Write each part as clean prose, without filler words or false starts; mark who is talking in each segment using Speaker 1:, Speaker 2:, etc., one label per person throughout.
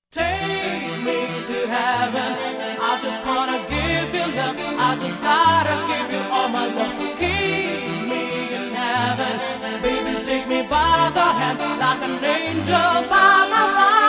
Speaker 1: Take me to heaven. I just wanna give you love. I just gotta give you all my love. So keep me in heaven. Baby, take me by the hand like an angel by my side.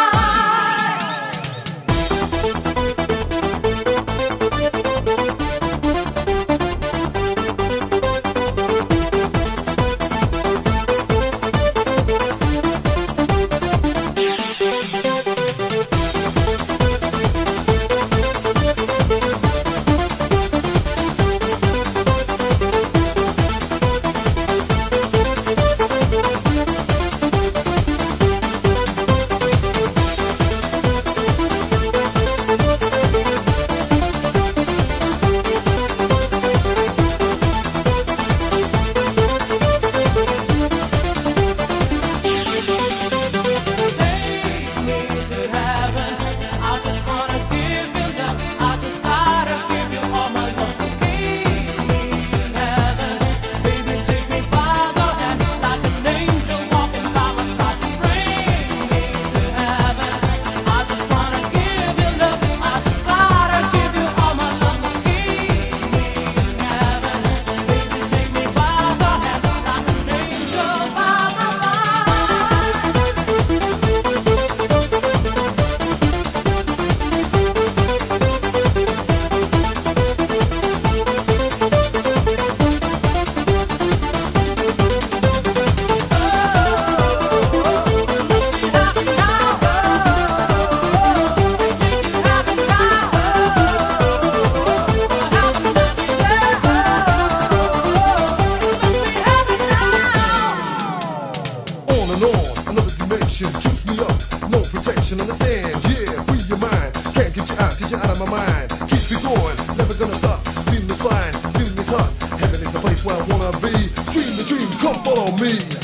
Speaker 2: Juice me up, no protection, understand? Yeah, free your mind, can't get you out of my mind. Keep it going, never gonna stop. Feeling this fine, feeling this hot. Heaven is the place where I wanna be. Dream the dream, come follow me.